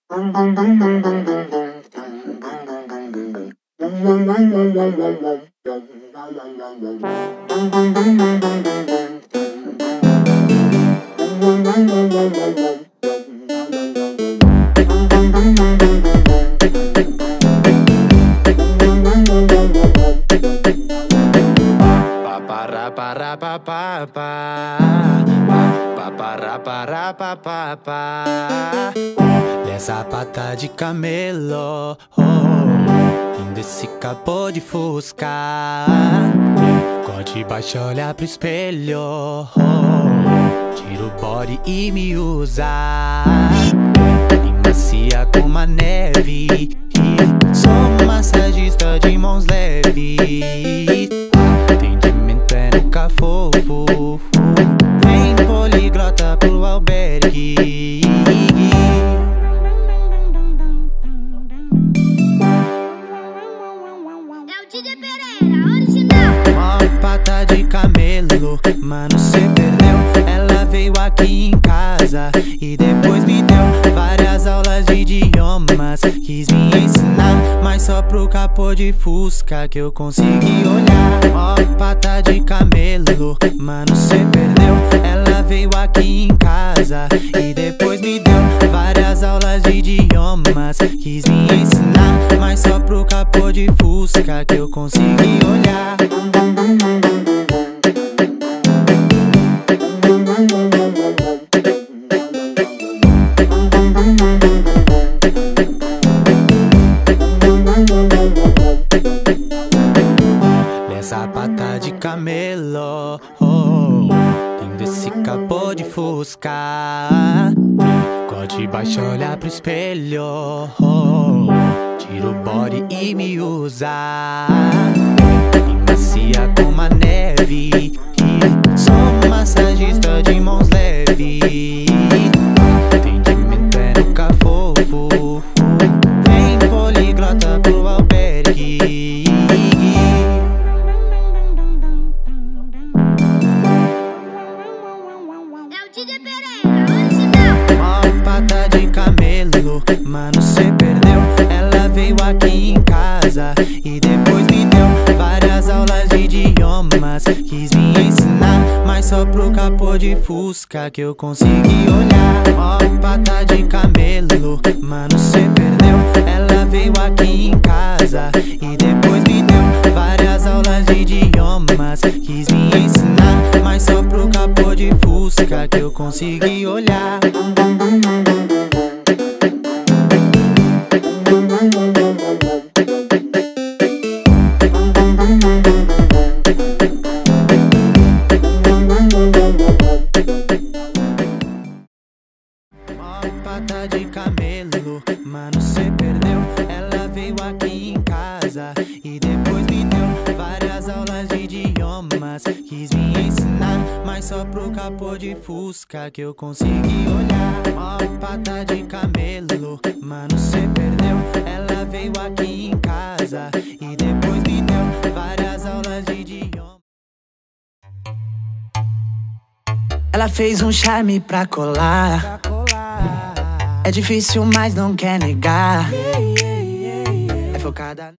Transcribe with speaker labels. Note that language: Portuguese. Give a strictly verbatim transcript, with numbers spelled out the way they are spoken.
Speaker 1: Para para pa pa pa para para pa pa pa. Essa pata de camelo, oh, lindo esse capô de fusca. Corte baixo, olha pro espelho, oh, tira o body e me usa. E macia como a neve, sou massagista de mãos leves. Atendimento é nunca fofo, vem poliglota pro albergue.
Speaker 2: É o D J Pereira, original.
Speaker 1: Uma pata de camelo, mano, cê perdeu. Ela veio aqui em casa e depois me deu várias aulas de idiomas. Quis me ensinar, mas só pro capô de fusca que eu consegui olhar. Ó, pata de camelo, mano, cê perdeu. Ela veio aqui em casa e depois me deu várias aulas de idiomas. Quis me ensinar, mas só pro capô de fusca que eu consegui olhar. Nessa pata de camelo, oh, lindo esse capô de fusca. Corte baixo, olha pro espelho, oh, tira o body e me usa. E macia como a neve, sou massagista de mãos leves. Atendimento é nunca fofo, vem poliglota pro albergue.
Speaker 2: É o D J Pereira, original.
Speaker 1: Uma pata de camelo, mano, cê perdeu. Ela veio aqui em casa e depois me deu várias aulas de idiomas. Quis me ensinar, mas só pro capô de fusca que eu consegui olhar. Ó, pata de camelo, mano, cê perdeu. Ela veio aqui em casa e depois me deu várias aulas de idiomas. Quis me ensinar, mas só pro capô de fusca que eu consegui olhar. Uma pata de camelo, mano, cê perdeu. Ela veio aqui em casa e depois me deu várias aulas de idiomas. Quis me ensinar, mas só pro capô de fusca que eu consegui olhar. Uma pata de camelo, mano, cê perdeu. Ela veio aqui em casa e depois me deu várias aulas de idiomas.
Speaker 3: Ela fez um charme pra colar. É difícil, mas não quer negar. É focada.